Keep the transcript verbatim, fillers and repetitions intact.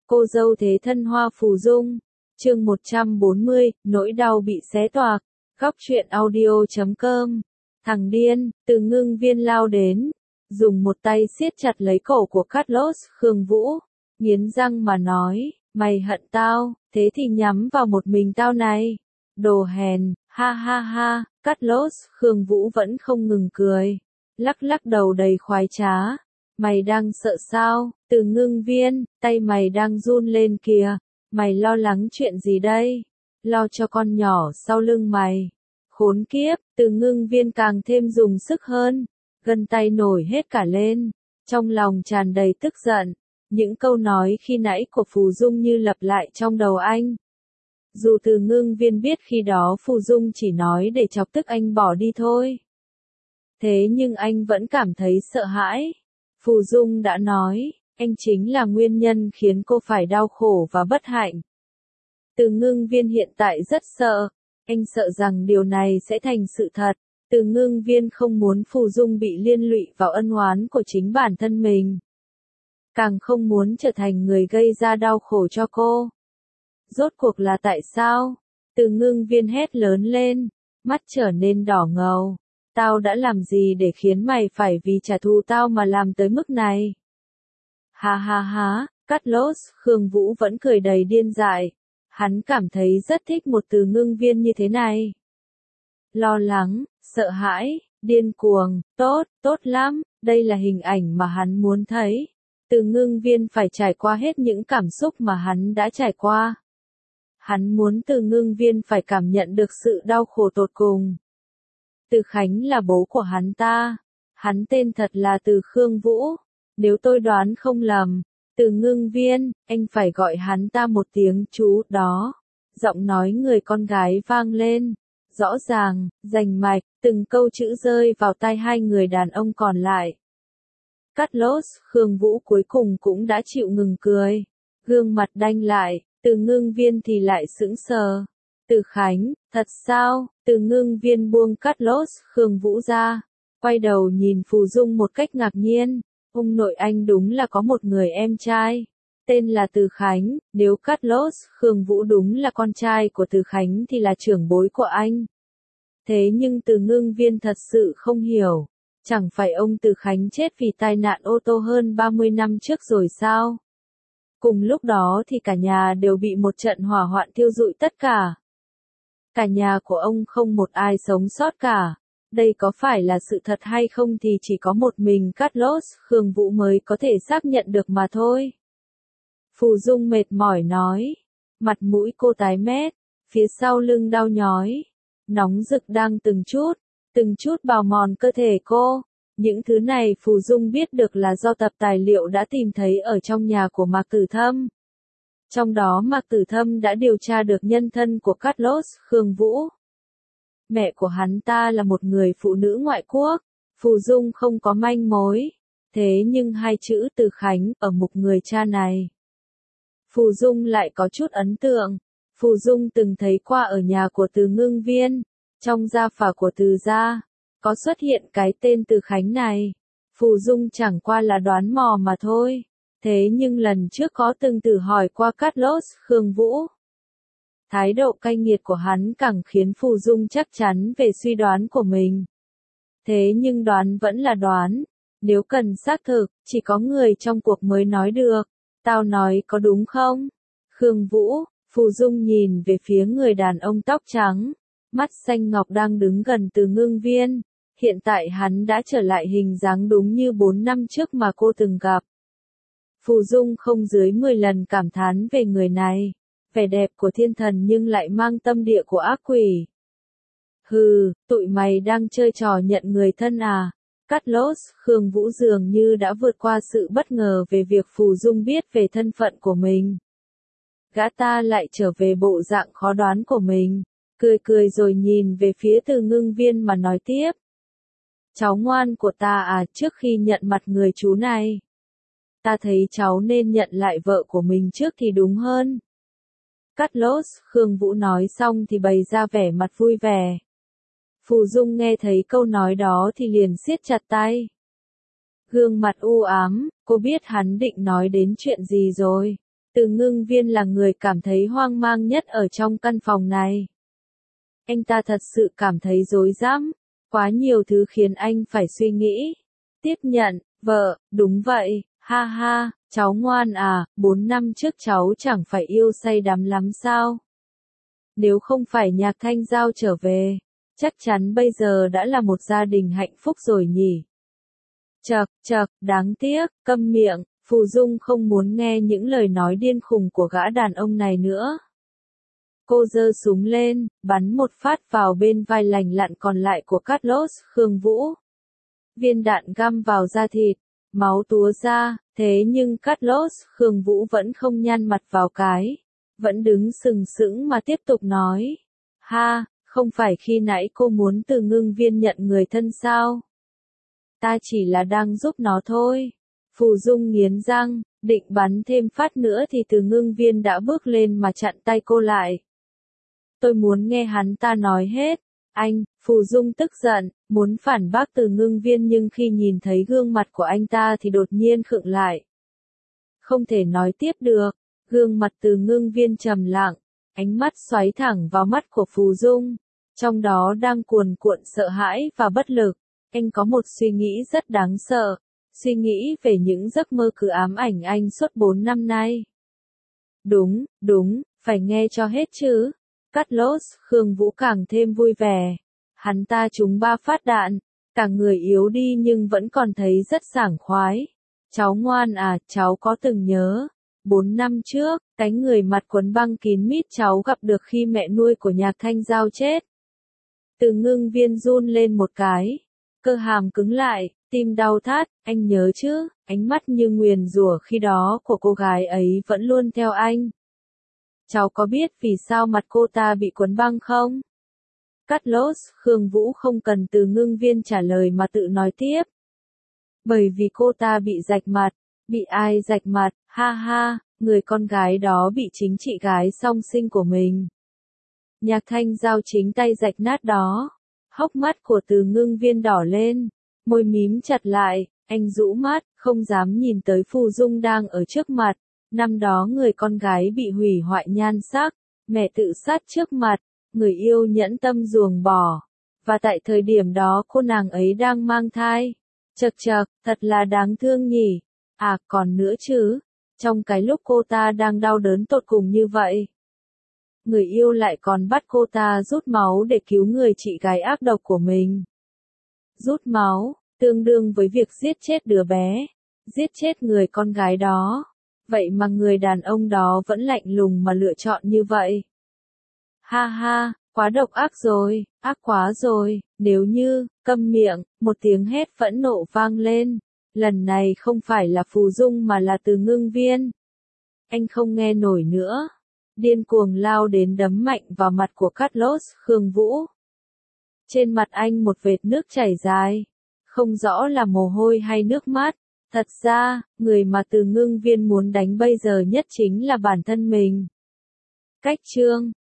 Cô dâu thế thân Hoa Phù Dung. Chương một trăm bốn mươi, nỗi đau bị xé toạc. Góc truyện audio chấm com. Thằng điên, từ Ngưng Viên lao đến, dùng một tay siết chặt lấy cổ của Carlos Khương Vũ, nghiến răng mà nói, mày hận tao, thế thì nhắm vào một mình tao này. Đồ hèn, ha ha ha. Carlos Khương Vũ vẫn không ngừng cười, lắc lắc đầu đầy khoái trá. Mày đang sợ sao? Từ Ngưng Viên, tay mày đang run lên kìa. Mày lo lắng chuyện gì đây? Lo cho con nhỏ sau lưng mày. Khốn kiếp, Từ Ngưng Viên càng thêm dùng sức hơn, gân tay nổi hết cả lên, trong lòng tràn đầy tức giận. Những câu nói khi nãy của Phù Dung như lặp lại trong đầu anh. Dù Từ Ngưng Viên biết khi đó Phù Dung chỉ nói để chọc tức anh bỏ đi thôi, thế nhưng anh vẫn cảm thấy sợ hãi. Phù Dung đã nói, anh chính là nguyên nhân khiến cô phải đau khổ và bất hạnh. Từ Ngưng Viên hiện tại rất sợ, anh sợ rằng điều này sẽ thành sự thật. Từ Ngưng Viên không muốn Phù Dung bị liên lụy vào ân oán của chính bản thân mình, càng không muốn trở thành người gây ra đau khổ cho cô. Rốt cuộc là tại sao? Từ Ngưng Viên hét lớn lên, mắt trở nên đỏ ngầu. Tao đã làm gì để khiến mày phải vì trả thù tao mà làm tới mức này? Ha ha ha, Carlos Khương Vũ vẫn cười đầy điên dại. Hắn cảm thấy rất thích một Từ Ngưng Viên như thế này. Lo lắng, sợ hãi, điên cuồng, tốt, tốt lắm, đây là hình ảnh mà hắn muốn thấy. Từ Ngưng Viên phải trải qua hết những cảm xúc mà hắn đã trải qua. Hắn muốn Từ Ngưng Viên phải cảm nhận được sự đau khổ tột cùng. Từ Khánh là bố của hắn ta. Hắn tên thật là Từ Khương Vũ. Nếu tôi đoán không lầm, Từ Ngưng Viên, anh phải gọi hắn ta một tiếng chú đó. Giọng nói người con gái vang lên, rõ ràng, rành mạch, từng câu chữ rơi vào tai hai người đàn ông còn lại. Carlos Khương Vũ cuối cùng cũng đã chịu ngừng cười, gương mặt đanh lại. Từ Ngưng Viên thì lại sững sờ. Từ Khánh, thật sao? Từ Ngưng Viên buông Carlos Khương Vũ ra, quay đầu nhìn Phù Dung một cách ngạc nhiên. Ông nội anh đúng là có một người em trai, tên là Từ Khánh. Nếu Carlos Khương Vũ đúng là con trai của Từ Khánh thì là trưởng bối của anh. Thế nhưng Từ Ngưng Viên thật sự không hiểu, chẳng phải ông Từ Khánh chết vì tai nạn ô tô hơn ba mươi năm trước rồi sao? Cùng lúc đó thì cả nhà đều bị một trận hỏa hoạn thiêu rụi tất cả. Cả nhà của ông không một ai sống sót cả. Đây có phải là sự thật hay không thì chỉ có một mình Carlos Khương Vũ mới có thể xác nhận được mà thôi. Phù Dung mệt mỏi nói. Mặt mũi cô tái mét, phía sau lưng đau nhói. Nóng rực đang từng chút, từng chút bào mòn cơ thể cô. Những thứ này Phù Dung biết được là do tập tài liệu đã tìm thấy ở trong nhà của Mạc Tử Thâm. Trong đó Mạc Tử Thâm đã điều tra được nhân thân của Carlos Khương Vũ. Mẹ của hắn ta là một người phụ nữ ngoại quốc. Phù Dung không có manh mối. Thế nhưng hai chữ Từ Khánh ở mục người cha này, Phù Dung lại có chút ấn tượng. Phù Dung từng thấy qua ở nhà của Từ Ngưng Viên, trong gia phả của Từ gia, có xuất hiện cái tên Từ Khánh này. Phù Dung chẳng qua là đoán mò mà thôi. Thế nhưng lần trước có từng thử hỏi qua Carlos Khương Vũ. Thái độ cay nghiệt của hắn càng khiến Phù Dung chắc chắn về suy đoán của mình. Thế nhưng đoán vẫn là đoán. Nếu cần xác thực, chỉ có người trong cuộc mới nói được. Tao nói có đúng không? Khương Vũ, Phù Dung nhìn về phía người đàn ông tóc trắng, mắt xanh ngọc đang đứng gần Từ Ngưng Viên. Hiện tại hắn đã trở lại hình dáng đúng như bốn năm trước mà cô từng gặp. Phù Dung không dưới mười lần cảm thán về người này. Vẻ đẹp của thiên thần nhưng lại mang tâm địa của ác quỷ. Hừ, tụi mày đang chơi trò nhận người thân à? Carlos Khương Vũ dường như đã vượt qua sự bất ngờ về việc Phù Dung biết về thân phận của mình. Gã ta lại trở về bộ dạng khó đoán của mình, cười cười rồi nhìn về phía Từ Ngưng Viên mà nói tiếp. Cháu ngoan của ta à, trước khi nhận mặt người chú này, ta thấy cháu nên nhận lại vợ của mình trước thì đúng hơn. Carlos Khương Vũ nói xong thì bày ra vẻ mặt vui vẻ. Phù Dung nghe thấy câu nói đó thì liền siết chặt tay. Gương mặt u ám, cô biết hắn định nói đến chuyện gì rồi. Từ Ngưng Viên là người cảm thấy hoang mang nhất ở trong căn phòng này. Anh ta thật sự cảm thấy rối rắm, quá nhiều thứ khiến anh phải suy nghĩ. Tiếp nhận, vợ, đúng vậy, ha ha, cháu ngoan à, bốn năm trước cháu chẳng phải yêu say đắm lắm sao? Nếu không phải Nhạc Thanh Giao trở về, chắc chắn bây giờ đã là một gia đình hạnh phúc rồi nhỉ. Chậc, chậc, đáng tiếc, câm miệng, Phù Dung không muốn nghe những lời nói điên khùng của gã đàn ông này nữa. Cô giơ súng lên, bắn một phát vào bên vai lành lặn còn lại của Carlos Khương Vũ. Viên đạn găm vào da thịt, máu túa ra, thế nhưng Carlos Khương Vũ vẫn không nhăn mặt vào cái, vẫn đứng sừng sững mà tiếp tục nói. Ha, không phải khi nãy cô muốn Từ Ngưng Viên nhận người thân sao? Ta chỉ là đang giúp nó thôi. Phù Dung nghiến răng, định bắn thêm phát nữa thì Từ Ngưng Viên đã bước lên mà chặn tay cô lại. Tôi muốn nghe hắn ta nói hết. Anh, Phù Dung tức giận, muốn phản bác Từ Ngưng Viên nhưng khi nhìn thấy gương mặt của anh ta thì đột nhiên khựng lại. Không thể nói tiếp được, gương mặt Từ Ngưng Viên trầm lặng, ánh mắt xoáy thẳng vào mắt của Phù Dung, trong đó đang cuồn cuộn sợ hãi và bất lực. Anh có một suy nghĩ rất đáng sợ, suy nghĩ về những giấc mơ cứ ám ảnh anh suốt bốn năm nay. Đúng, đúng, phải nghe cho hết chứ. Carlos Khương Vũ càng thêm vui vẻ. Hắn ta trúng ba phát đạn, cả người yếu đi nhưng vẫn còn thấy rất sảng khoái. Cháu ngoan à, cháu có từng nhớ. Bốn năm trước, cái người mặt quấn băng kín mít cháu gặp được khi mẹ nuôi của Nhạc Thanh Giao chết. Từ Ngưng Viên run lên một cái. Cơ hàm cứng lại, tim đau thắt, anh nhớ chứ, ánh mắt như nguyền rủa khi đó của cô gái ấy vẫn luôn theo anh. Cháu có biết vì sao mặt cô ta bị quấn băng không? Carlos Khương Vũ không cần Từ Ngưng Viên trả lời mà tự nói tiếp. Bởi vì cô ta bị rạch mặt. Bị ai rạch mặt? Ha ha, người con gái đó bị chính chị gái song sinh của mình. Nhạc Thanh Giao chính tay rạch nát đó. Hốc mắt của Từ Ngưng Viên đỏ lên, môi mím chặt lại, anh rũ mắt, không dám nhìn tới Phù Dung đang ở trước mặt. Năm đó người con gái bị hủy hoại nhan sắc, mẹ tự sát trước mặt, người yêu nhẫn tâm ruồng bỏ. Và tại thời điểm đó cô nàng ấy đang mang thai. Chậc chậc, thật là đáng thương nhỉ. À còn nữa chứ, trong cái lúc cô ta đang đau đớn tột cùng như vậy, người yêu lại còn bắt cô ta rút máu để cứu người chị gái ác độc của mình. Rút máu, tương đương với việc giết chết đứa bé, giết chết người con gái đó. Vậy mà người đàn ông đó vẫn lạnh lùng mà lựa chọn như vậy. Ha ha, quá độc ác rồi, ác quá rồi, nếu như, câm miệng, một tiếng hét phẫn nộ vang lên. Lần này không phải là Phù Dung mà là Từ Ngưng Viên. Anh không nghe nổi nữa. Điên cuồng lao đến đấm mạnh vào mặt của Carlos Khương Vũ. Trên mặt anh một vệt nước chảy dài. Không rõ là mồ hôi hay nước mắt. Thật ra, người mà Từ Ngưng Viên muốn đánh bây giờ nhất chính là bản thân mình. Cách chương